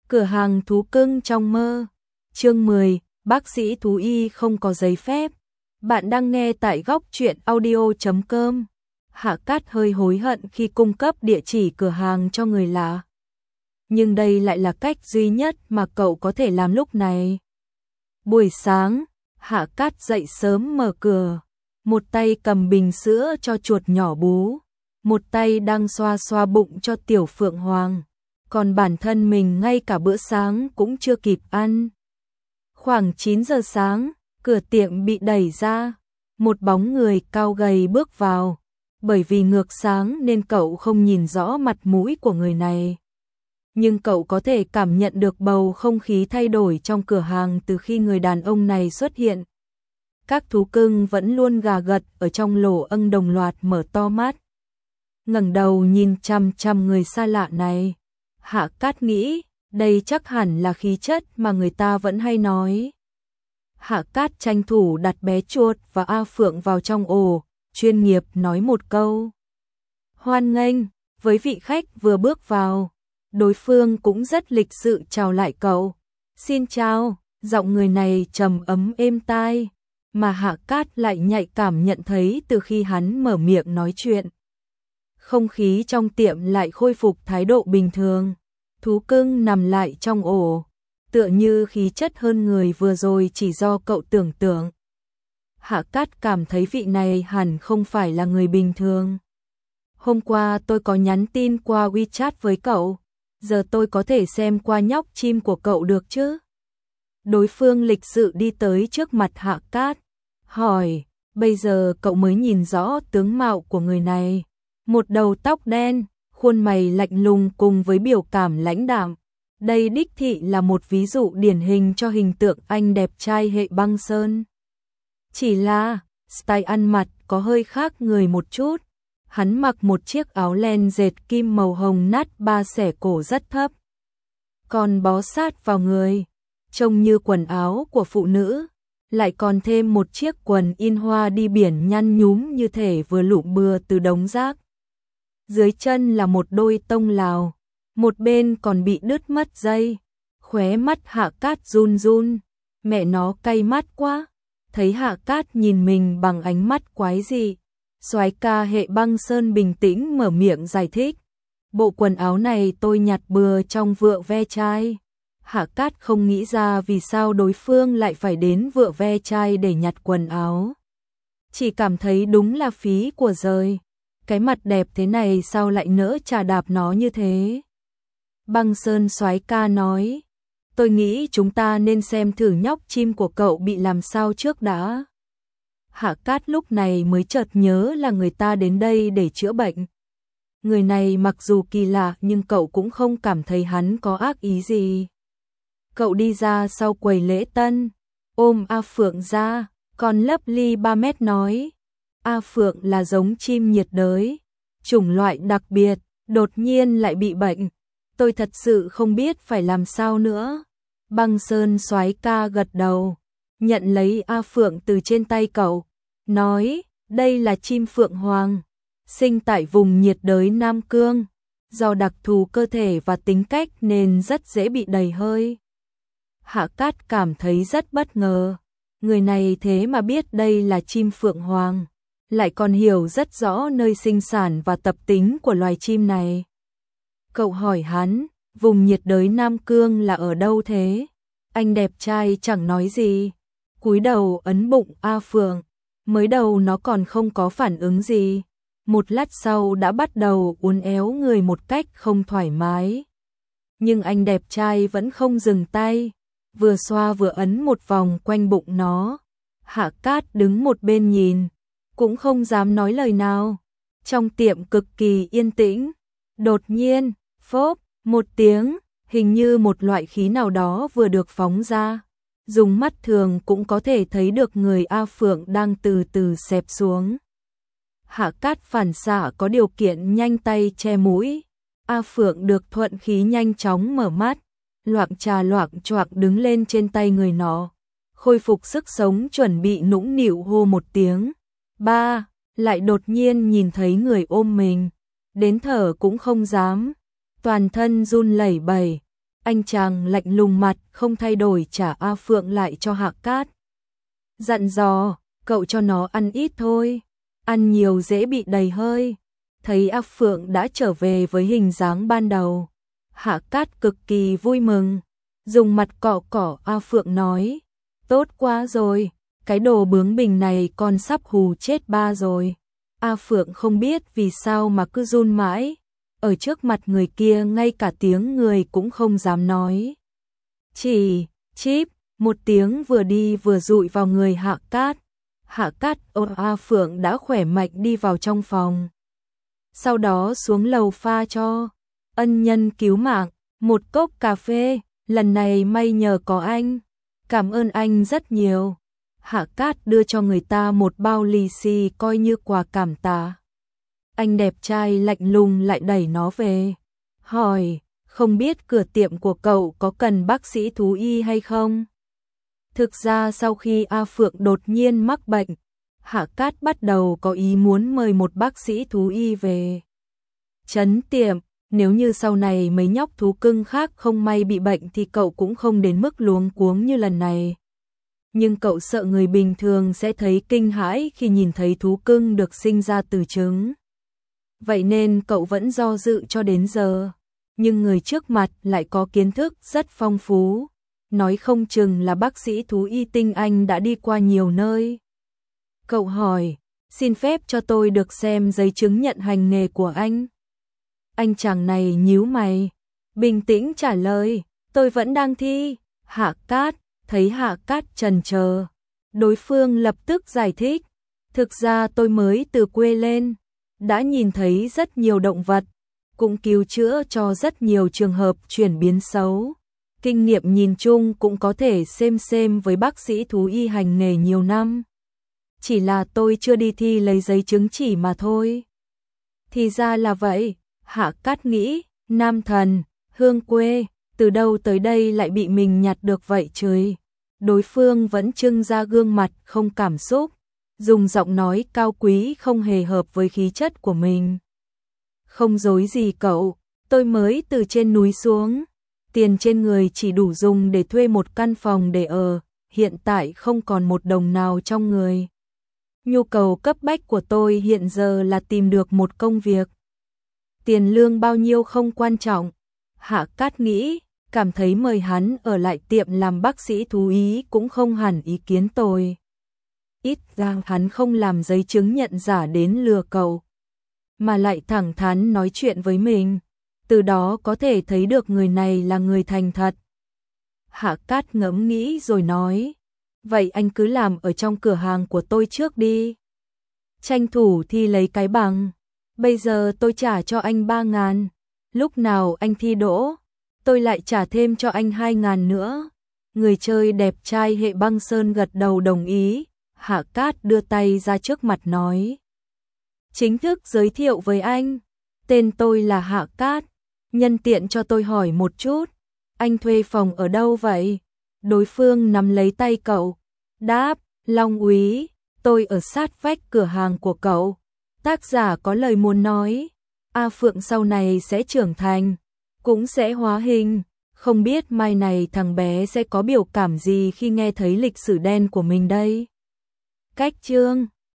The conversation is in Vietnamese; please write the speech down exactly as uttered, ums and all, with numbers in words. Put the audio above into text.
Cửa hàng thú cưng trong mơ. Chương mười, bác sĩ thú y không có giấy phép. Bạn đang nghe tại góc truyện audio chấm com. Hạ Cát hơi hối hận khi cung cấp địa chỉ cửa hàng cho người lạ. Nhưng đây lại là cách duy nhất mà cậu có thể làm lúc này. Buổi sáng, Hạ Cát dậy sớm mở cửa. Một tay cầm bình sữa cho chuột nhỏ bú. Một tay đang xoa xoa bụng cho tiểu Phượng Hoàng. Còn bản thân mình ngay cả bữa sáng cũng chưa kịp ăn. Khoảng chín giờ sáng, cửa tiệm bị đẩy ra. Một bóng người cao gầy bước vào. Bởi vì ngược sáng nên cậu không nhìn rõ mặt mũi của người này. Nhưng cậu có thể cảm nhận được bầu không khí thay đổi trong cửa hàng từ khi người đàn ông này xuất hiện. Các thú cưng vẫn luôn gà gật ở trong lỗ âng đồng loạt mở to mắt. Ngẩng đầu nhìn chằm chằm người xa lạ này. Hạ Cát nghĩ, đây chắc hẳn là khí chất mà người ta vẫn hay nói. Hạ Cát tranh thủ đặt bé chuột và A Phượng vào trong ổ, chuyên nghiệp nói một câu. Hoan nghênh, với vị khách vừa bước vào. Đối phương cũng rất lịch sự chào lại cậu. Xin chào, giọng người này trầm ấm êm tai, mà Hạ Cát lại nhạy cảm nhận thấy từ khi hắn mở miệng nói chuyện. Không khí trong tiệm lại khôi phục thái độ bình thường. Thú cưng nằm lại trong ổ, tựa như khí chất hơn người vừa rồi chỉ do cậu tưởng tượng. Hạ Cát cảm thấy vị này hẳn không phải là người bình thường. Hôm qua tôi có nhắn tin qua WeChat với cậu, giờ tôi có thể xem qua nhóc chim của cậu được chứ? Đối phương lịch sự đi tới trước mặt Hạ Cát, hỏi, bây giờ cậu mới nhìn rõ tướng mạo của người này. Một đầu tóc đen, khuôn mày lạnh lùng cùng với biểu cảm lãnh đạm. Đây đích thị là một ví dụ điển hình cho hình tượng anh đẹp trai hệ băng sơn. Chỉ là, style ăn mặc có hơi khác người một chút. Hắn mặc một chiếc áo len dệt kim màu hồng nát ba xẻ cổ rất thấp. Còn bó sát vào người, trông như quần áo của phụ nữ. Lại còn thêm một chiếc quần in hoa đi biển nhăn nhúm như thể vừa lụm bừa từ đống rác. Dưới chân là một đôi tông Lào, một bên còn bị đứt mất dây. Khóe mắt Hạ Cát run run, mẹ nó cay mắt quá. Thấy Hạ Cát nhìn mình bằng ánh mắt quái dị, soái ca hệ băng sơn bình tĩnh mở miệng giải thích. Bộ quần áo này tôi nhặt bừa trong vựa ve chai. Hạ Cát không nghĩ ra vì sao đối phương lại phải đến vựa ve chai để nhặt quần áo. Chỉ cảm thấy đúng là phí của rời. Cái mặt đẹp thế này sao lại nỡ chà đạp nó như thế? Băng sơn soái ca nói, tôi nghĩ chúng ta nên xem thử nhóc chim của cậu bị làm sao trước đã. Hạ Cát lúc này mới chợt nhớ là người ta đến đây để chữa bệnh. Người này mặc dù kỳ lạ nhưng cậu cũng không cảm thấy hắn có ác ý gì. Cậu đi ra sau quầy lễ tân, ôm A Phượng ra, còn lấp ly ba mét nói. A Phượng là giống chim nhiệt đới, chủng loại đặc biệt, đột nhiên lại bị bệnh. Tôi thật sự không biết phải làm sao nữa. Băng sơn soái ca gật đầu, nhận lấy A Phượng từ trên tay cậu, nói, đây là chim Phượng Hoàng, sinh tại vùng nhiệt đới Nam Cương, do đặc thù cơ thể và tính cách nên rất dễ bị đầy hơi. Hạ Cát cảm thấy rất bất ngờ, người này thế mà biết đây là chim Phượng Hoàng, lại còn hiểu rất rõ nơi sinh sản và tập tính của loài chim này. Cậu hỏi hắn, vùng nhiệt đới Nam Cương là ở đâu thế? Anh đẹp trai chẳng nói gì, cúi đầu ấn bụng A Phượng. Mới đầu nó còn không có phản ứng gì, một lát sau đã bắt đầu uốn éo người một cách không thoải mái. Nhưng anh đẹp trai vẫn không dừng tay, vừa xoa vừa ấn một vòng quanh bụng nó. Hạ Cát đứng một bên nhìn, cũng không dám nói lời nào. Trong tiệm cực kỳ yên tĩnh, đột nhiên, phốp, một tiếng, hình như một loại khí nào đó vừa được phóng ra. Dùng mắt thường cũng có thể thấy được người A Phượng đang từ từ xẹp xuống. Hạ Cát phản xạ có điều kiện nhanh tay che mũi. A Phượng được thuận khí nhanh chóng mở mắt, loạng trà loạng choạng đứng lên trên tay người nó, khôi phục sức sống chuẩn bị nũng nịu hô một tiếng. Ba, lại đột nhiên nhìn thấy người ôm mình, đến thở cũng không dám, toàn thân run lẩy bẩy. Anh chàng lạnh lùng mặt không thay đổi trả A Phượng lại cho Hạ Cát. Dặn dò, cậu cho nó ăn ít thôi, ăn nhiều dễ bị đầy hơi. Thấy A Phượng đã trở về với hình dáng ban đầu, Hạ Cát cực kỳ vui mừng, dùng mặt cọ cọ A Phượng nói, tốt quá rồi, cái đồ bướng bỉnh này con sắp hù chết ba rồi. A Phượng không biết vì sao mà cứ run mãi, ở trước mặt người kia ngay cả tiếng người cũng không dám nói. Chỉ, chíp, một tiếng vừa đi vừa dụi vào người Hạ Cát. Hạ Cát ôm A Phượng đã khỏe mạnh đi vào trong phòng. Sau đó xuống lầu pha cho ân nhân cứu mạng một cốc cà phê, lần này may nhờ có anh. Cảm ơn anh rất nhiều. Hạ Cát đưa cho người ta một bao lì xì coi như quà cảm tạ. Anh đẹp trai lạnh lùng lại đẩy nó về. Hỏi, không biết cửa tiệm của cậu có cần bác sĩ thú y hay không? Thực ra sau khi A Phượng đột nhiên mắc bệnh, Hạ Cát bắt đầu có ý muốn mời một bác sĩ thú y về trấn tiệm. Nếu như sau này mấy nhóc thú cưng khác không may bị bệnh thì cậu cũng không đến mức luống cuống như lần này. Nhưng cậu sợ người bình thường sẽ thấy kinh hãi khi nhìn thấy thú cưng được sinh ra từ trứng. Vậy nên cậu vẫn do dự cho đến giờ. Nhưng người trước mặt lại có kiến thức rất phong phú. Nói không chừng là bác sĩ thú y tinh anh đã đi qua nhiều nơi. Cậu hỏi, xin phép cho tôi được xem giấy chứng nhận hành nghề của anh. Anh chàng này nhíu mày, bình tĩnh trả lời, tôi vẫn đang thi. Hạ Cát, thấy Hạ Cát chần chờ, đối phương lập tức giải thích, thực ra tôi mới từ quê lên, đã nhìn thấy rất nhiều động vật, cũng cứu chữa cho rất nhiều trường hợp chuyển biến xấu. Kinh nghiệm nhìn chung cũng có thể xem xem với bác sĩ thú y hành nghề nhiều năm. Chỉ là tôi chưa đi thi lấy giấy chứng chỉ mà thôi. Thì ra là vậy, Hạ Cát nghĩ, nam thần, hương quê, từ đâu tới đây lại bị mình nhặt được vậy trời. Đối phương vẫn trưng ra gương mặt không cảm xúc, dùng giọng nói cao quý không hề hợp với khí chất của mình. Không dối gì cậu, tôi mới từ trên núi xuống, tiền trên người chỉ đủ dùng để thuê một căn phòng để ở, hiện tại không còn một đồng nào trong người. Nhu cầu cấp bách của tôi hiện giờ là tìm được một công việc. Tiền lương bao nhiêu không quan trọng. Hạ Cát nghĩ, cảm thấy mời hắn ở lại tiệm làm bác sĩ thú y cũng không hẳn ý kiến tồi. Ít ra hắn không làm giấy chứng nhận giả đến lừa cậu, mà lại thẳng thắn nói chuyện với mình, từ đó có thể thấy được người này là người thành thật. Hạ Cát ngẫm nghĩ rồi nói, vậy anh cứ làm ở trong cửa hàng của tôi trước đi. Tranh thủ thi lấy cái bằng, bây giờ tôi trả cho anh ba ngàn, lúc nào anh thi đỗ, tôi lại trả thêm cho anh hai ngàn nữa. Người chơi đẹp trai hệ băng sơn gật đầu đồng ý. Hạ Cát đưa tay ra trước mặt nói, chính thức giới thiệu với anh, tên tôi là Hạ Cát, nhân tiện cho tôi hỏi một chút, anh thuê phòng ở đâu vậy? Đối phương nắm lấy tay cậu, đáp, Long Úy, tôi ở sát vách cửa hàng của cậu. Tác giả có lời muốn nói, A Phượng sau này sẽ trưởng thành, cũng sẽ hóa hình, không biết mai này thằng bé sẽ có biểu cảm gì khi nghe thấy lịch sử đen của mình đây. Cách chương